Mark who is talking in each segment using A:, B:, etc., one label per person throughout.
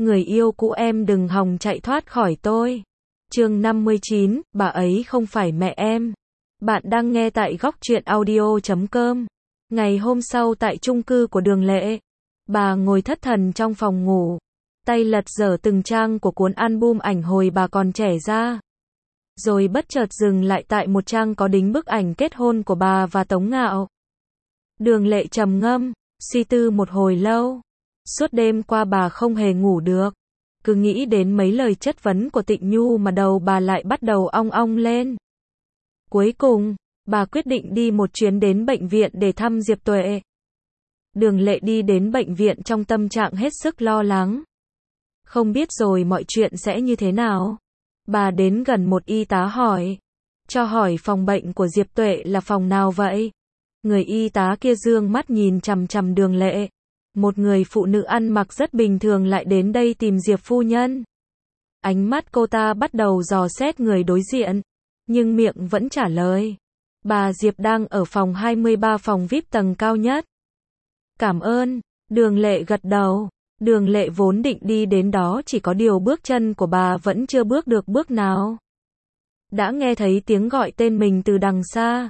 A: người yêu cũ em đừng hòng chạy thoát khỏi tôi. Chương 59, bà ấy không phải mẹ em. Bạn đang nghe tại góc truyện audio.com. Ngày hôm sau tại chung cư của Đường Lệ, bà ngồi thất thần trong phòng ngủ, tay lật dở từng trang của cuốn album ảnh hồi bà còn trẻ ra. Rồi bất chợt dừng lại tại một trang có đính bức ảnh kết hôn của bà và Tống Ngạo. Đường Lệ trầm ngâm, suy tư một hồi lâu. Suốt đêm qua bà không hề ngủ được. Cứ nghĩ đến mấy lời chất vấn của Tịnh Nhu mà đầu bà lại bắt đầu ong ong lên. Cuối cùng, bà quyết định đi một chuyến đến bệnh viện để thăm Diệp Tuệ. Đường Lệ đi đến bệnh viện trong tâm trạng hết sức lo lắng. Không biết rồi mọi chuyện sẽ như thế nào. Bà đến gần một y tá hỏi. Cho hỏi phòng bệnh của Diệp Tuệ là phòng nào vậy? Người y tá kia dương mắt nhìn chằm chằm Đường Lệ. Một người phụ nữ ăn mặc rất bình thường lại đến đây tìm Diệp phu nhân. Ánh mắt cô ta bắt đầu dò xét người đối diện, nhưng miệng vẫn trả lời. Bà Diệp đang ở phòng 23 phòng VIP tầng cao nhất. Cảm ơn, Đường Lệ gật đầu. Đường Lệ vốn định đi đến đó, chỉ có điều bước chân của bà vẫn chưa bước được bước nào. Đã nghe thấy tiếng gọi tên mình từ đằng xa.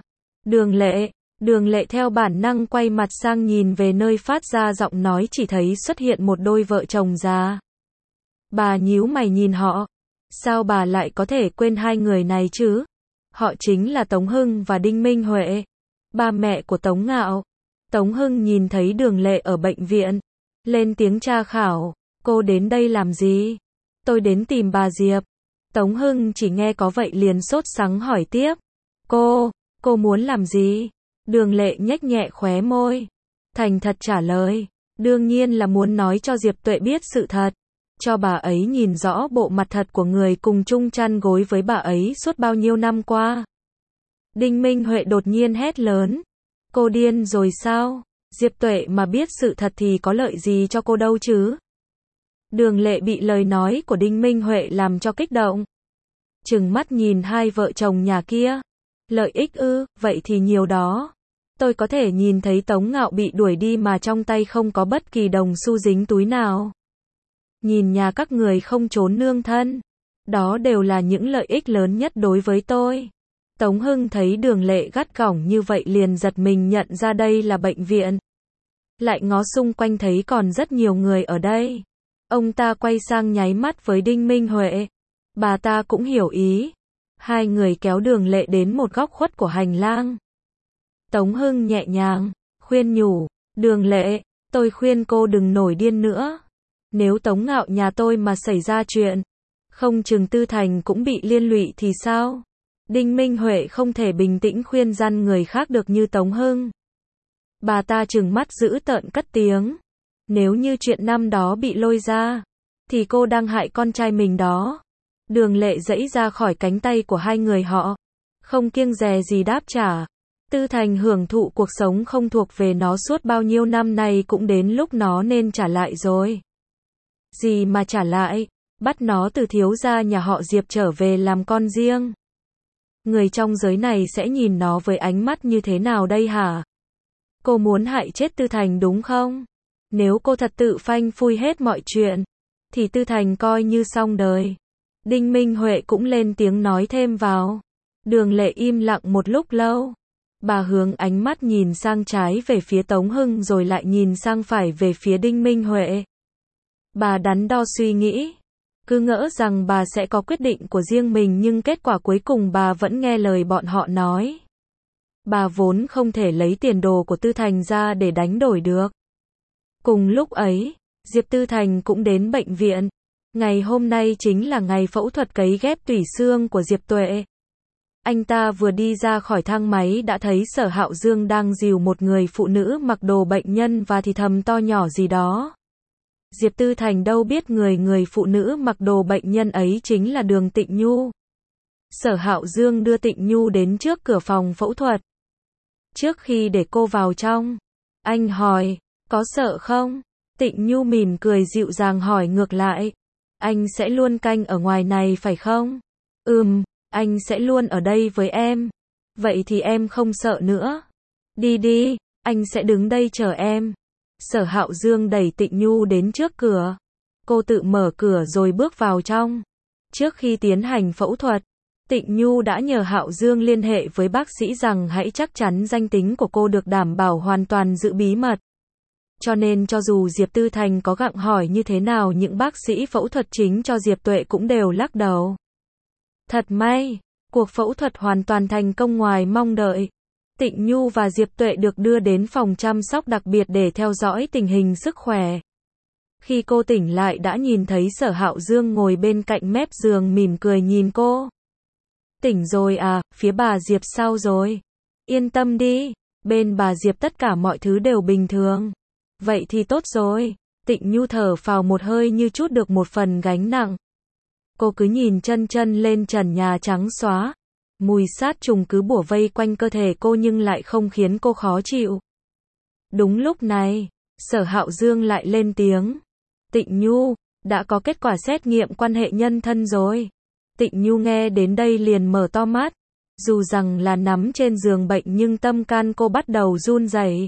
A: Đường Lệ theo bản năng quay mặt sang nhìn về nơi phát ra giọng nói, chỉ thấy xuất hiện một đôi vợ chồng già. Bà nhíu mày nhìn họ. Sao bà lại có thể quên hai người này chứ? Họ chính là Tống Hưng và Đinh Minh Huệ, ba mẹ của Tống Ngạo. Tống Hưng nhìn thấy Đường Lệ ở bệnh viện, lên tiếng tra khảo. Cô đến đây làm gì? Tôi đến tìm bà Diệp. Tống Hưng chỉ nghe có vậy liền sốt sắng hỏi tiếp. Cô muốn làm gì? Đường Lệ nhếch nhẹ khóe môi, thành thật trả lời. Đương nhiên là muốn nói cho Diệp Tuệ biết sự thật. Cho bà ấy nhìn rõ bộ mặt thật của người cùng chung chăn gối với bà ấy suốt bao nhiêu năm qua. Đinh Minh Huệ đột nhiên hét lớn. Cô điên rồi sao? Diệp Tuệ mà biết sự thật thì có lợi gì cho cô đâu chứ? Đường Lệ bị lời nói của Đinh Minh Huệ làm cho kích động. Trừng mắt nhìn hai vợ chồng nhà kia. Lợi ích ư? Vậy thì nhiều đó. Tôi có thể nhìn thấy Tống Ngạo bị đuổi đi mà trong tay không có bất kỳ đồng xu dính túi nào. Nhìn nhà các người không trốn nương thân. Đó đều là những lợi ích lớn nhất đối với tôi. Tống Hưng thấy Đường Lệ gắt gỏng như vậy liền giật mình nhận ra đây là bệnh viện. Lại ngó xung quanh thấy còn rất nhiều người ở đây. Ông ta quay sang nháy mắt với Đinh Minh Huệ. Bà ta cũng hiểu ý. Hai người kéo Đường Lệ đến một góc khuất của hành lang. Tống Hưng nhẹ nhàng khuyên nhủ. Đường Lệ, tôi khuyên cô đừng nổi điên nữa. Nếu Tống Ngạo nhà tôi mà xảy ra chuyện, không chừng Tư Thành cũng bị liên lụy thì sao? Đinh Minh Huệ không thể bình tĩnh khuyên răn người khác được như Tống Hưng. Bà ta trừng mắt dữ tợn cất tiếng. Nếu như chuyện năm đó bị lôi ra, thì cô đang hại con trai mình đó. Đường Lệ giãy ra khỏi cánh tay của hai người họ, không kiêng dè gì đáp trả. Tư Thành hưởng thụ cuộc sống không thuộc về nó suốt bao nhiêu năm nay, cũng đến lúc nó nên trả lại rồi. Gì mà trả lại? Bắt nó từ thiếu gia nhà họ Diệp trở về làm con riêng. Người trong giới này sẽ nhìn nó với ánh mắt như thế nào đây hả? Cô muốn hại chết Tư Thành đúng không? Nếu cô thật tự phanh phui hết mọi chuyện, thì Tư Thành coi như xong đời. Đinh Minh Huệ cũng lên tiếng nói thêm vào. Đường Lệ im lặng một lúc lâu. Bà hướng ánh mắt nhìn sang trái về phía Tống Hưng rồi lại nhìn sang phải về phía Đinh Minh Huệ. Bà đắn đo suy nghĩ. Cứ ngỡ rằng bà sẽ có quyết định của riêng mình, nhưng kết quả cuối cùng bà vẫn nghe lời bọn họ nói. Bà vốn không thể lấy tiền đồ của Tư Thành ra để đánh đổi được. Cùng lúc ấy, Diệp Tư Thành cũng đến bệnh viện. Ngày hôm nay chính là ngày phẫu thuật cấy ghép tủy xương của Diệp Tuệ. Anh ta vừa đi ra khỏi thang máy đã thấy Sở Hạo Dương đang dìu một người phụ nữ mặc đồ bệnh nhân và thì thầm to nhỏ gì đó. Diệp Tư Thành đâu biết người phụ nữ mặc đồ bệnh nhân ấy chính là Đường Tịnh Nhu. Sở Hạo Dương đưa Tịnh Nhu đến trước cửa phòng phẫu thuật. Trước khi để cô vào trong, anh hỏi, có sợ không? Tịnh Nhu mỉm cười dịu dàng hỏi ngược lại. Anh sẽ luôn canh ở ngoài này phải không? Anh sẽ luôn ở đây với em. Vậy thì em không sợ nữa. Đi đi, anh sẽ đứng đây chờ em. Sở Hạo Dương đẩy Tịnh Nhu đến trước cửa. Cô tự mở cửa rồi bước vào trong. Trước khi tiến hành phẫu thuật, Tịnh Nhu đã nhờ Hạo Dương liên hệ với bác sĩ rằng hãy chắc chắn danh tính của cô được đảm bảo hoàn toàn giữ bí mật. Cho nên cho dù Diệp Tư Thành có gặng hỏi như thế nào, những bác sĩ phẫu thuật chính cho Diệp Tuệ cũng đều lắc đầu. Thật may, cuộc phẫu thuật hoàn toàn thành công ngoài mong đợi. Tịnh Nhu và Diệp Tuệ được đưa đến phòng chăm sóc đặc biệt để theo dõi tình hình sức khỏe. Khi cô tỉnh lại đã nhìn thấy Sở Hạo Dương ngồi bên cạnh mép giường mỉm cười nhìn cô. Tỉnh rồi à, phía bà Diệp sao rồi? Yên tâm đi, bên bà Diệp tất cả mọi thứ đều bình thường. Vậy thì tốt rồi. Tịnh Nhu thở phào một hơi như trút được một phần gánh nặng. Cô cứ nhìn chân lên trần nhà trắng xóa. Mùi sát trùng cứ bủa vây quanh cơ thể cô nhưng lại không khiến cô khó chịu. Đúng lúc này, Sở Hạo Dương lại lên tiếng. Tịnh Nhu, đã có kết quả xét nghiệm quan hệ nhân thân rồi. Tịnh Nhu nghe đến đây liền mở to mắt. Dù rằng là nằm trên giường bệnh nhưng tâm can cô bắt đầu run rẩy.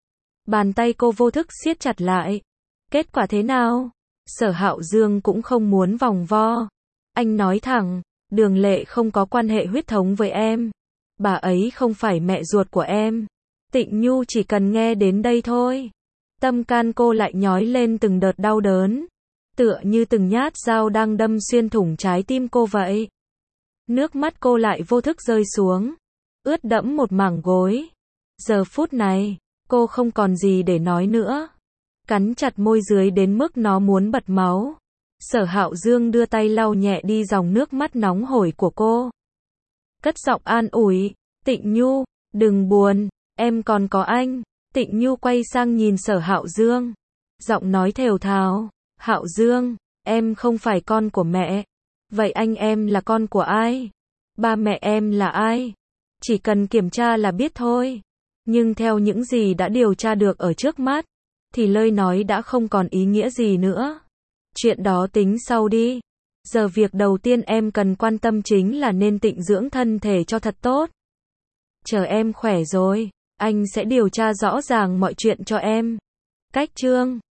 A: Bàn tay cô vô thức siết chặt lại. Kết quả thế nào? Sở Hạo Dương cũng không muốn vòng vo. Anh nói thẳng, Đường Lệ không có quan hệ huyết thống với em. Bà ấy không phải mẹ ruột của em. Tịnh Nhu chỉ cần nghe đến đây thôi. Tâm can cô lại nhói lên từng đợt đau đớn. Tựa như từng nhát dao đang đâm xuyên thủng trái tim cô vậy. Nước mắt cô lại vô thức rơi xuống. Ướt đẫm một mảng gối. Giờ phút này, cô không còn gì để nói nữa. Cắn chặt môi dưới đến mức nó muốn bật máu. Sở Hạo Dương đưa tay lau nhẹ đi dòng nước mắt nóng hổi của cô. Cất giọng an ủi, Tịnh Nhu, đừng buồn, em còn có anh. Tịnh Nhu quay sang nhìn Sở Hạo Dương. Giọng nói thều thào, Hạo Dương, em không phải con của mẹ. Vậy anh em là con của ai? Ba mẹ em là ai? Chỉ cần kiểm tra là biết thôi. Nhưng theo những gì đã điều tra được ở trước mắt, thì lời nói đã không còn ý nghĩa gì nữa. Chuyện đó tính sau đi. Giờ việc đầu tiên em cần quan tâm chính là nên tịnh dưỡng thân thể cho thật tốt. Chờ em khỏe rồi, anh sẽ điều tra rõ ràng mọi chuyện cho em. Cách chương